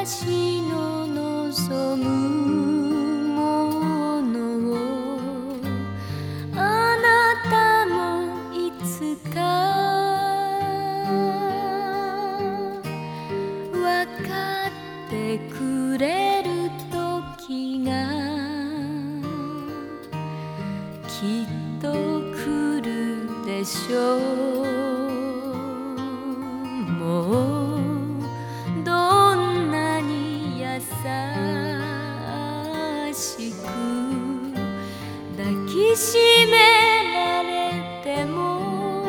私の望むものをあなたもいつかわかってくれる時がきっと来るでしょう。もうどんなに優しく抱きしめられても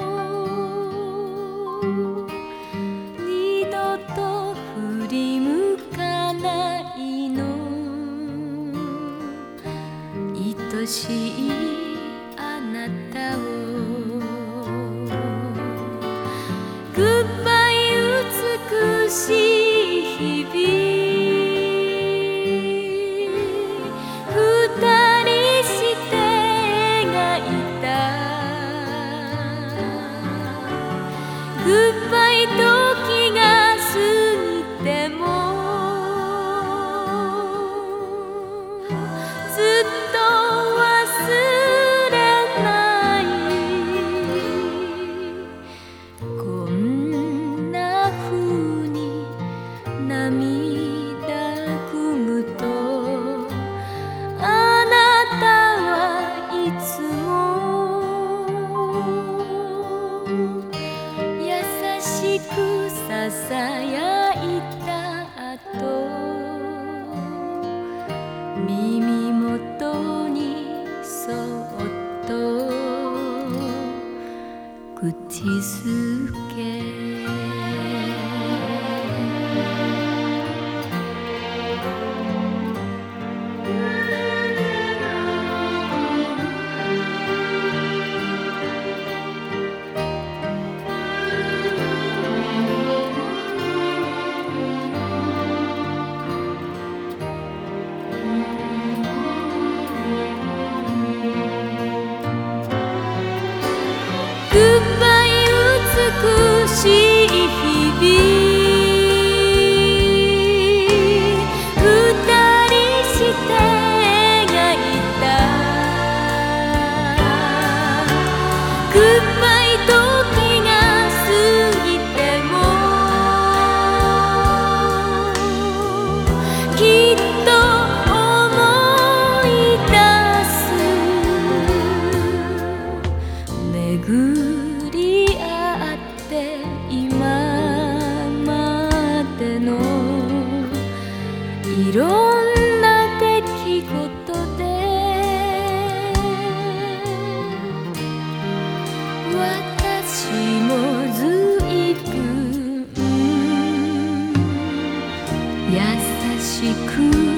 二度と振り向かないの。愛しいあなたをグッバイ美しい日々二人して描いたグッバイ時が過ぎてもずっと忘れないこんな風に涙ぐむとあなたはいつも優しくささやいた後耳元にそっと口づけグッバイ美しい日々二人して描いたグッバイ時が過ぎてもきっと思い出す巡り合って今までのいろんな出来事で私もずいぶん優しく